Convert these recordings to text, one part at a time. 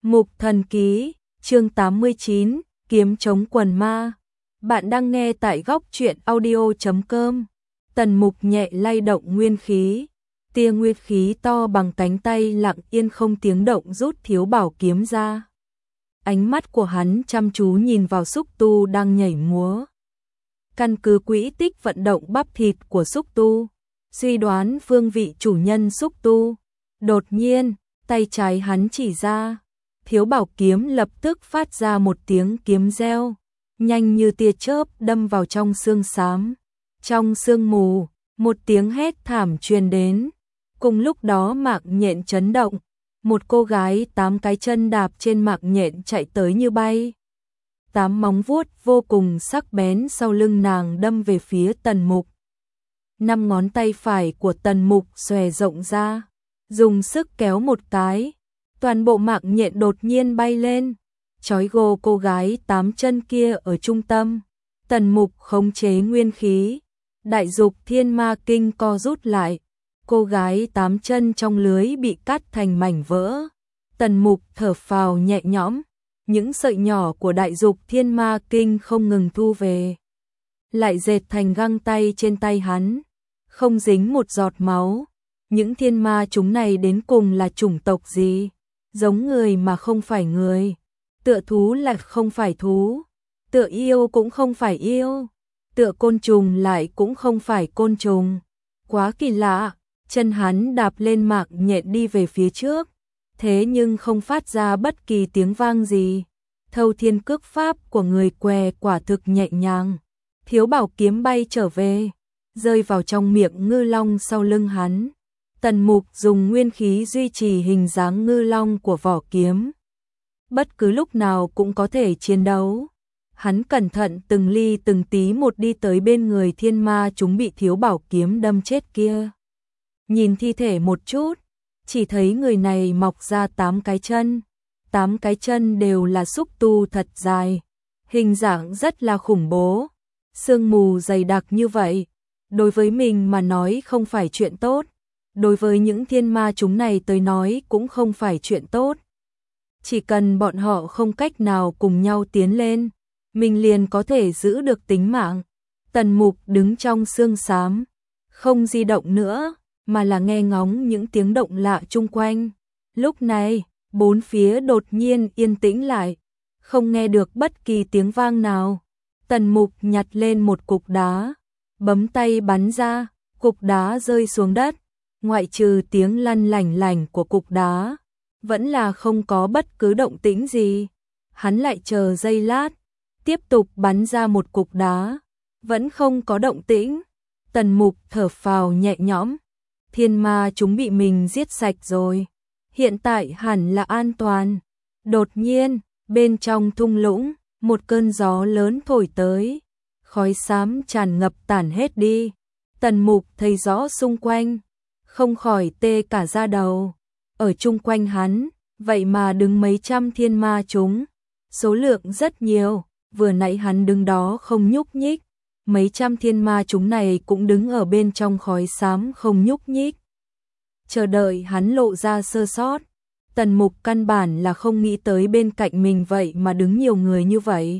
Mục Thần Ký, chương 89, Kiếm chống quần ma. Bạn đang nghe tại góc truyện audio.com. Tần Mục nhẹ lay động nguyên khí, tia nguyên khí to bằng cánh tay lặng yên không tiếng động rút Thiếu Bảo kiếm ra. Ánh mắt của hắn chăm chú nhìn vào xúc tu đang nhảy múa. Căn cứ quỹ tích vận động bắp thịt của xúc tu, suy đoán phương vị chủ nhân xúc tu. Đột nhiên, tay trái hắn chỉ ra, Thiếu Bảo kiếm lập tức phát ra một tiếng kiếm reo, nhanh như tia chớp đâm vào trong sương xám. Trong sương mù, một tiếng hét thảm truyền đến. Cùng lúc đó mạng nhện chấn động, một cô gái 8 cái chân đạp trên mạng nhện chạy tới như bay. 8 móng vuốt vô cùng sắc bén sau lưng nàng đâm về phía Tần Mục. 5 ngón tay phải của Tần Mục xòe rộng ra, dùng sức kéo một cái, toàn bộ mạng nhện đột nhiên bay lên, trói gô cô gái 8 chân kia ở trung tâm. Tần Mục khống chế nguyên khí, đại dục thiên ma kinh co rút lại, cô gái 8 chân trong lưới bị cắt thành mảnh vỡ. Tần Mục thở phào nhẹ nhõm, những sợi nhỏ của đại dục thiên ma kinh không ngừng thu về, lại dệt thành găng tay trên tay hắn, không dính một giọt máu. Những thiên ma chúng này đến cùng là chủng tộc gì? Giống người mà không phải người, tựa thú lại không phải thú, tựa yêu cũng không phải yêu, tựa côn trùng lại cũng không phải côn trùng. Quá kỳ lạ. Chân hắn đạp lên mạng nhện đi về phía trước, thế nhưng không phát ra bất kỳ tiếng vang gì. Thâu thiên cước pháp của người què quả thực nhẹ nhàng. Thiếu Bảo kiếm bay trở về, rơi vào trong miệng ngư long sau lưng hắn. Tần Mục dùng nguyên khí duy trì hình dáng ngư long của vỏ kiếm, bất cứ lúc nào cũng có thể chiến đấu. Hắn cẩn thận từng ly từng tí một đi tới bên người thiên ma chúng bị Thiếu Bảo kiếm đâm chết kia. Nhìn thi thể một chút, chỉ thấy người này mọc ra 8 cái chân. 8 cái chân đều là xúc tu thật dài, hình dạng rất là khủng bố. Sương mù dày đặc như vậy, đối với mình mà nói không phải chuyện tốt, đối với những thiên ma chúng này tới nói cũng không phải chuyện tốt. Chỉ cần bọn họ không cách nào cùng nhau tiến lên, mình liền có thể giữ được tính mạng. Tần Mục đứng trong sương xám, không di động nữa, mà là nghe ngóng những tiếng động lạ chung quanh. Lúc này, bốn phía đột nhiên yên tĩnh lại, không nghe được bất kỳ tiếng vang nào. Tần Mục nhặt lên một cục đá, bấm tay bắn ra, cục đá rơi xuống đất. Ngoại trừ tiếng lăn lành lành của cục đá, vẫn là không có bất cứ động tĩnh gì. Hắn lại chờ giây lát, tiếp tục bắn ra một cục đá, vẫn không có động tĩnh. Tần Mục thở phào nhẹ nhõm. Thiên ma chúng bị mình giết sạch rồi, hiện tại hẳn là an toàn. Đột nhiên, bên trong thung lũng, một cơn gió lớn thổi tới, khói xám tràn ngập tản hết đi. Tần Mục thấy rõ xung quanh, không khỏi tê cả da đầu. Ở chung quanh hắn, vậy mà đứng mấy trăm thiên ma chúng, số lượng rất nhiều. Vừa nãy hắn đứng đó không nhúc nhích, mấy trăm thiên ma chúng này cũng đứng ở bên trong khói xám không nhúc nhích, chờ đợi hắn lộ ra sơ sót. Tần Mục căn bản là không nghĩ tới bên cạnh mình vậy mà đứng nhiều người như vậy.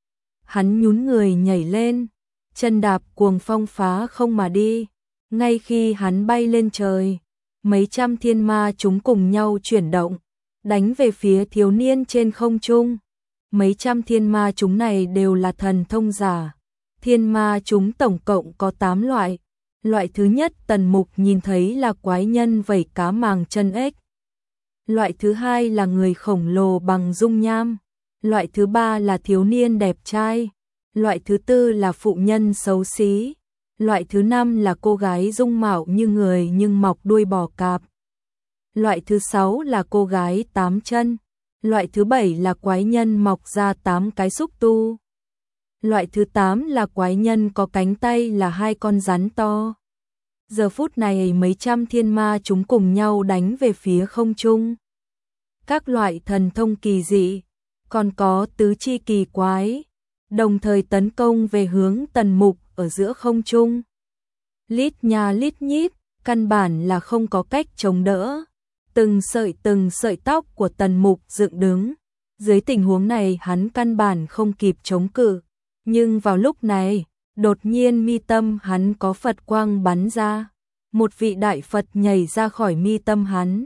Hắn nhún người nhảy lên, chân đạp cuồng phong phá không mà đi. Ngay khi hắn bay lên trời, mấy trăm thiên ma chúng cùng nhau chuyển động, đánh về phía thiếu niên trên không trung. Mấy trăm thiên ma chúng này đều là thần thông giả. Thiên ma chúng tổng cộng có 8 loại. Loại thứ nhất Tần Mục nhìn thấy là quái nhân vảy cá màng chân ếch. Loại thứ hai là người khổng lồ bằng dung nham. Loại thứ ba là thiếu niên đẹp trai. Loại thứ tư là phụ nhân xấu xí. Loại thứ năm là cô gái dung mạo như người nhưng mọc đuôi bò cạp. Loại thứ 6 là cô gái 8 chân. Loại thứ 7 là quái nhân mọc ra 8 cái xúc tu. Loại thứ 8 là quái nhân có cánh tay là 2 con rắn to. Giờ phút này mấy trăm thiên ma chúng cùng nhau đánh về phía không trung. Các loại thần thông kỳ dị, còn có tứ chi kỳ quái, đồng thời tấn công về hướng Tần Mục ở giữa không trung. Lít nha lít nhít, căn bản là không có cách chống đỡ. từng sợi tóc của Tần Mục dựng đứng. Dưới tình huống này hắn căn bản không kịp chống cự, nhưng vào lúc này, đột nhiên mi tâm hắn có Phật quang bắn ra. Một vị đại Phật nhảy ra khỏi mi tâm hắn.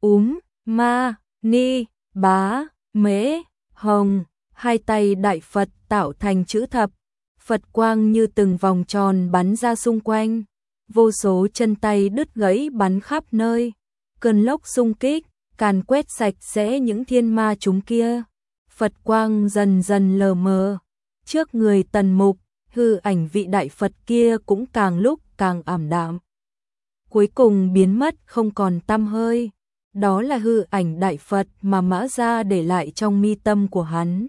Ma, Ni, Bá, Mễ, Hồng, hai tay đại Phật tạo thành chữ thập. Phật quang như từng vòng tròn bắn ra xung quanh. Vô số chân tay đứt gãy bắn khắp nơi. Cơn lốc xung kích, càn quét sạch sẽ những thiên ma chúng kia. Phật quang dần dần lờ mờ. Trước người Tần Mục, hư ảnh vị đại Phật kia cũng càng lúc càng ảm đạm. Cuối cùng biến mất không còn tăm hơi. Đó là hư ảnh đại Phật mà Mã Gia để lại trong mi tâm của hắn.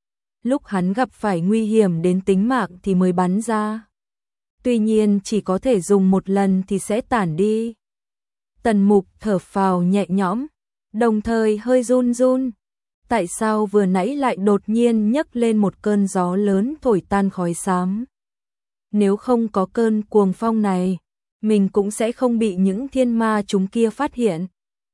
Lúc hắn gặp phải nguy hiểm đến tính mạng thì mới bắn ra. Tuy nhiên chỉ có thể dùng một lần thì sẽ tản đi. Tần Mục thở phào nhẹ nhõm, đồng thời hơi run run. Tại sao vừa nãy lại đột nhiên nhấc lên một cơn gió lớn thổi tan khói xám? Nếu không có cơn cuồng phong này, mình cũng sẽ không bị những thiên ma chúng kia phát hiện.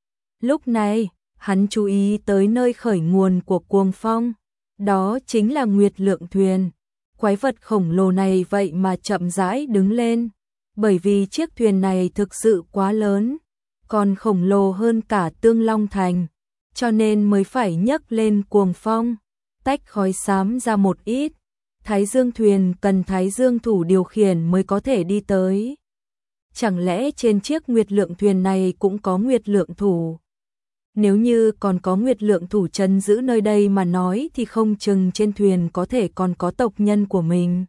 Lúc này, hắn chú ý tới nơi khởi nguồn của cuồng phong. Đó chính là Nguyệt Lượng Thuyền. Quái vật khổng lồ này vậy mà chậm rãi đứng lên. Bởi vì chiếc thuyền này thực sự quá lớn, còn khổng lồ hơn cả Tương Long Thành, cho nên mới phải nhấc lên cuồng phong, tách khói xám ra một ít. Thái Dương thuyền cần Thái Dương thủ điều khiển mới có thể đi tới. Chẳng lẽ trên chiếc Nguyệt Lượng Thuyền này cũng có Nguyệt Lượng thủ? Nếu như còn có Nguyệt Lượng thủ trấn giữ nơi đây mà nói thì không chừng trên thuyền có thể còn có tộc nhân của mình.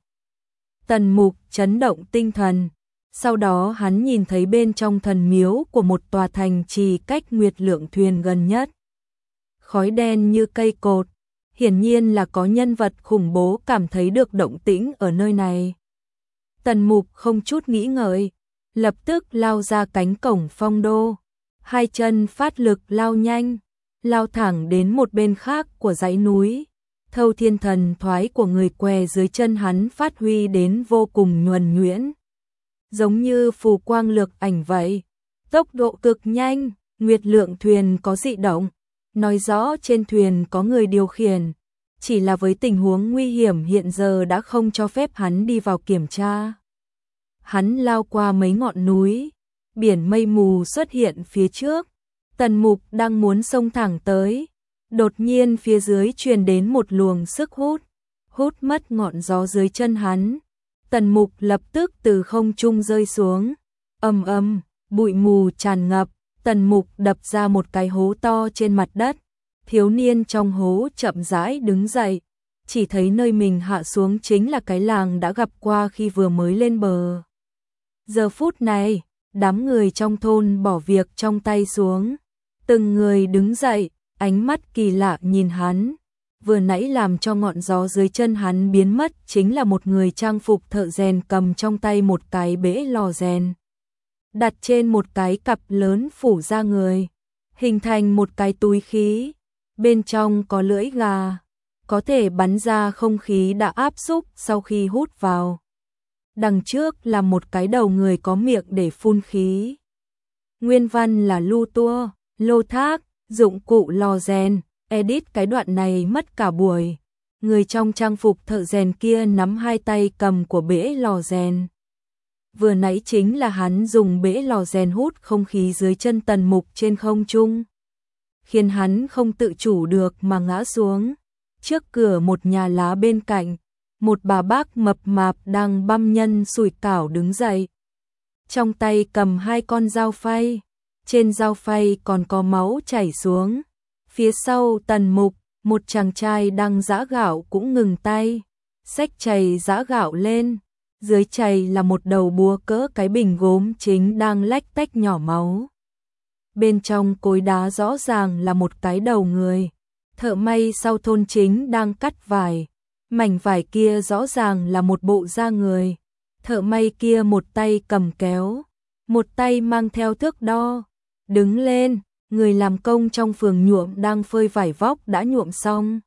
Tần Mục chấn động tinh thần. Sau đó hắn nhìn thấy bên trong thần miếu của một tòa thành trì cách Nguyệt Lượng Thuyền gần nhất. Khói đen như cây cột, hiển nhiên là có nhân vật khủng bố cảm thấy được động tĩnh ở nơi này. Tần Mục không chút nghĩ ngợi, lập tức lao ra cánh cổng phong đô. Hai chân phát lực lao nhanh, lao thẳng đến một bên khác của dãy núi. Thâu thiên thần thoái của người què dưới chân hắn phát huy đến vô cùng nhuần nhuyễn. Giống như phù quang lược ảnh vậy. Tốc độ cực nhanh, Nguyệt Lượng Thuyền có dị động. Nói rõ trên thuyền có người điều khiển. Chỉ là với tình huống nguy hiểm hiện giờ đã không cho phép hắn đi vào kiểm tra. Hắn lao qua mấy ngọn núi. Biển mây mù xuất hiện phía trước. Tần Mục đang muốn xông thẳng tới. Đột nhiên phía dưới truyền đến một luồng sức hút. Hút mất ngọn gió dưới chân hắn. Tần Mục lập tức từ không trung rơi xuống. Ầm ầm, bụi mù tràn ngập. Tần Mục đập ra một cái hố to trên mặt đất. Thiếu niên trong hố chậm rãi đứng dậy. Chỉ thấy nơi mình hạ xuống chính là cái làng đã gặp qua khi vừa mới lên bờ. Giờ phút này, đám người trong thôn bỏ việc trong tay xuống. Từng người đứng dậy, ánh mắt kỳ lạ nhìn hắn. Vừa nãy làm cho ngọn gió dưới chân hắn biến mất chính là một người trang phục thợ rèn cầm trong tay một cái bể lò rèn. Đặt trên một cái cặp lớn phủ ra người, hình thành một cái túi khí. Bên trong có lưỡi gà, có thể bắn ra không khí đã áp xúc sau khi hút vào. Đằng trước là một cái đầu người có miệng để phun khí. Nguyên văn là lưu tua, lô thác, dụng cụ lò rèn. Edit cái đoạn này mất cả buổi. Người trong trang phục thợ rèn kia nắm hai tay cầm của bể lò rèn. Vừa nãy chính là hắn dùng bể lò rèn hút không khí dưới chân Tần Mục trên không trung, khiến hắn không tự chủ được mà ngã xuống. Trước cửa một nhà lá bên cạnh, một bà bác mập mạp đang băm nhân sủi cảo đứng dậy. Trong tay cầm hai con dao phay, trên dao phay còn có máu chảy xuống. Phía sau Tần Mục, một chàng trai đang giã gạo cũng ngừng tay, xách chày giã gạo lên. Dưới chày là một đầu búa cỡ cái bình gốm chính đang lách tách nhỏ máu. Bên trong cối đá rõ ràng là một cái đầu người. Thợ may sau thôn chính đang cắt vải. Mảnh vải kia rõ ràng là một bộ da người. Thợ may kia một tay cầm kéo, một tay mang theo thước đo. Đứng lên, người làm công trong phường nhuộm đang phơi vải vóc đã nhuộm xong.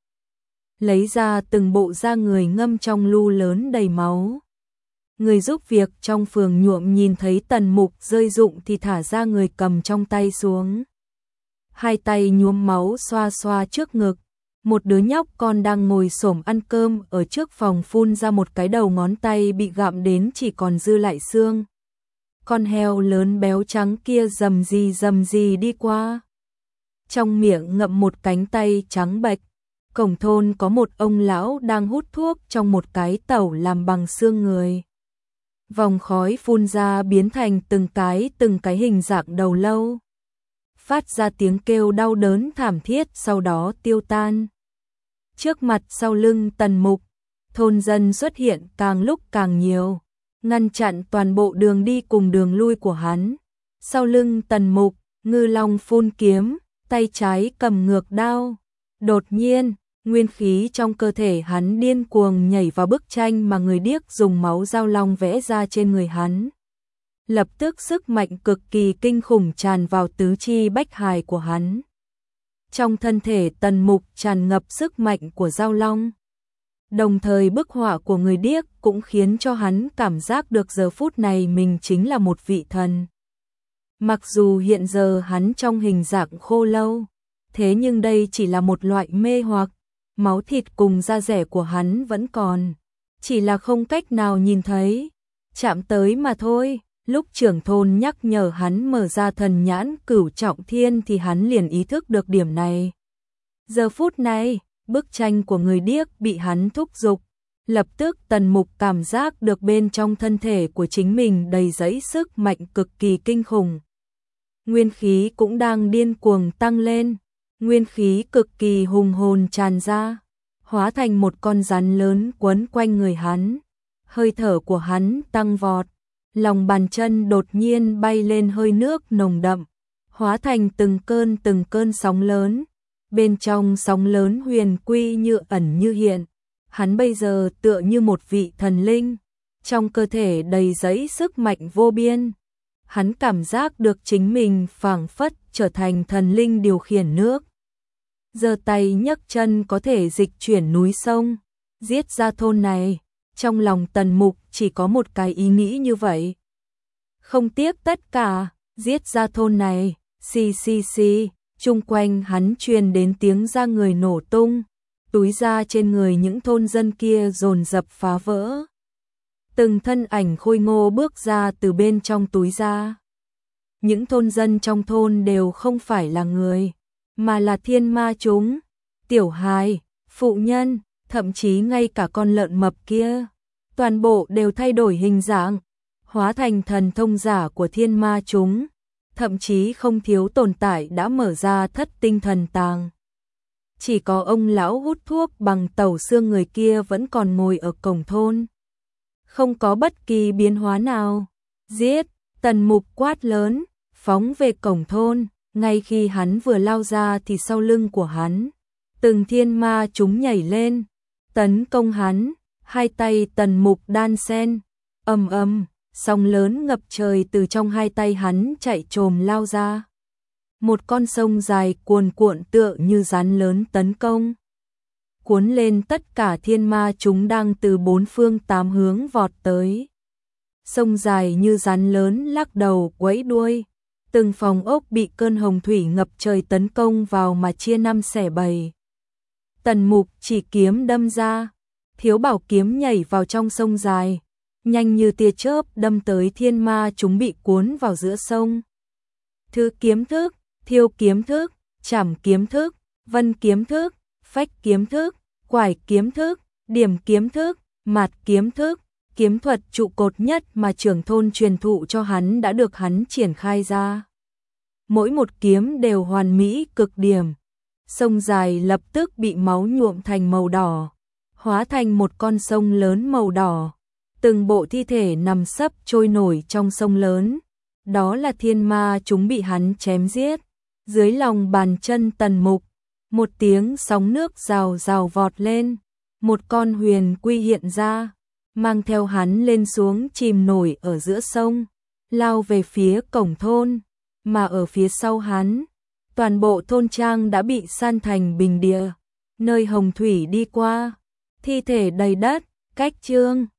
Lấy ra từng bộ da người ngâm trong lu lớn đầy máu. Người giúp việc trong phường nhuộm nhìn thấy Tần Mục rơi rụng thì thả ra người cầm trong tay xuống. hai tay nhuốm máu xoa xoa trước ngực. Một đứa nhóc con đang ngồi xổm ăn cơm ở trước phòng phun ra một cái đầu ngón tay bị gặm đến chỉ còn dư lại xương. Con heo lớn béo trắng kia rầm rì đi qua. Trong miệng ngậm một cánh tay trắng bệch. Cổng thôn có một ông lão đang hút thuốc trong một cái tẩu làm bằng xương người. Vòng khói phun ra biến thành từng cái hình dạng đầu lâu. Phát ra tiếng kêu đau đớn thảm thiết sau đó tiêu tan. Trước mặt sau lưng Tần Mục, thôn dân xuất hiện càng lúc càng nhiều, ngăn chặn toàn bộ đường đi cùng đường lui của hắn. Sau lưng Tần Mục, Ngư Long phun kiếm, tay trái cầm ngược đao. Đột nhiên, nguyên khí trong cơ thể hắn điên cuồng nhảy vào bức tranh mà người điếc dùng máu dao long vẽ ra trên người hắn. Lập tức sức mạnh cực kỳ kinh khủng tràn vào tứ chi bách hài của hắn. Trong thân thể Tần Mục tràn ngập sức mạnh của dao long. Đồng thời bức họa của người điếc cũng khiến cho hắn cảm giác được giờ phút này mình chính là một vị thần. Mặc dù hiện giờ hắn trong hình dạng khô lâu, thế nhưng đây chỉ là một loại mê hoặc, máu thịt cùng da rẻ của hắn vẫn còn, chỉ là không cách nào nhìn thấy, chạm tới mà thôi. Lúc trưởng thôn nhắc nhở hắn mở ra thần nhãn cửu trọng thiên thì hắn liền ý thức được điểm này. Giờ phút này, bức tranh của người điếc bị hắn thúc giục, lập tức Tần Mục cảm giác được bên trong thân thể của chính mình đầy dẫy sức mạnh cực kỳ kinh khủng. Nguyên khí cũng đang điên cuồng tăng lên, nguyên khí cực kỳ hùng hồn tràn ra, hóa thành một con rắn lớn quấn quanh người hắn. Hơi thở của hắn tăng vọt. Lòng bàn chân đột nhiên bay lên hơi nước nồng đậm, hóa thành từng cơn sóng lớn. Bên trong sóng lớn huyền quy như ẩn như hiện, hắn bây giờ tựa như một vị thần linh, trong cơ thể đầy dẫy sức mạnh vô biên. Hắn cảm giác được chính mình phảng phất trở thành thần linh điều khiển nước. Giơ tay nhấc chân có thể dịch chuyển núi sông, giết ra thôn này. Trong lòng Tần Mục chỉ có một cái ý nghĩ như vậy. Không tiếc tất cả, giết ra thôn này, xì, chung quanh hắn truyền đến tiếng da người nổ tung, túi da trên người những thôn dân kia dồn dập phá vỡ. Từng thân ảnh khôi ngô bước ra từ bên trong túi da. Những thôn dân trong thôn đều không phải là người, mà là thiên ma chúng, tiểu hài, phụ nhân. Thậm chí ngay cả con lợn mập kia, toàn bộ đều thay đổi hình dạng, hóa thành thần thông giả của thiên ma chúng, thậm chí không thiếu tồn tại đã mở ra thất tinh thần tàng. Chỉ có ông lão hút thuốc bằng tẩu xương người kia vẫn còn ngồi ở cổng thôn. Không có bất kỳ biến hóa nào. Giết, Tần Mục quát lớn, phóng về cổng thôn, ngay khi hắn vừa lao ra thì sau lưng của hắn, từng thiên ma chúng nhảy lên. Tấn công hắn, hai tay Tần Mục đan sen, ầm, sóng lớn ngập trời từ trong hai tay hắn chạy trồm lao ra. Một con sông dài cuồn cuộn tựa như rắn lớn tấn công, cuốn lên tất cả thiên ma chúng đang từ bốn phương tám hướng vọt tới. Sông dài như rắn lớn lắc đầu quẫy đuôi, từng phòng ốc bị cơn hồng thủy ngập trời tấn công vào mà chia năm xẻ bảy. Tần Mục chỉ kiếm đâm ra, thiếu bảo kiếm nhảy vào trong sông dài, nhanh như tia chớp đâm tới thiên ma chúng bị cuốn vào giữa sông. Thứ kiếm thức, thiêu kiếm thức, chảm kiếm thức, vân kiếm thức, phách kiếm thức, quải kiếm thức, điểm kiếm thức, mạt kiếm thức, kiếm thuật trụ cột nhất mà trưởng thôn truyền thụ cho hắn đã được hắn triển khai ra. Mỗi một kiếm đều hoàn mỹ cực điểm. Sông dài lập tức bị máu nhuộm thành màu đỏ, hóa thành một con sông lớn màu đỏ. Từng bộ thi thể nằm sấp trôi nổi trong sông lớn. Đó là thiên ma chúng bị hắn chém giết. Dưới lòng bàn chân Tần Mục, một tiếng sóng nước rào rào vọt lên. Một con huyền quy hiện ra, mang theo hắn lên xuống chìm nổi ở giữa sông, lao về phía cổng thôn, mà ở phía sau hắn, toàn bộ thôn trang đã bị san thành bình địa, nơi hồng thủy đi qua, thi thể đầy đất, cách chương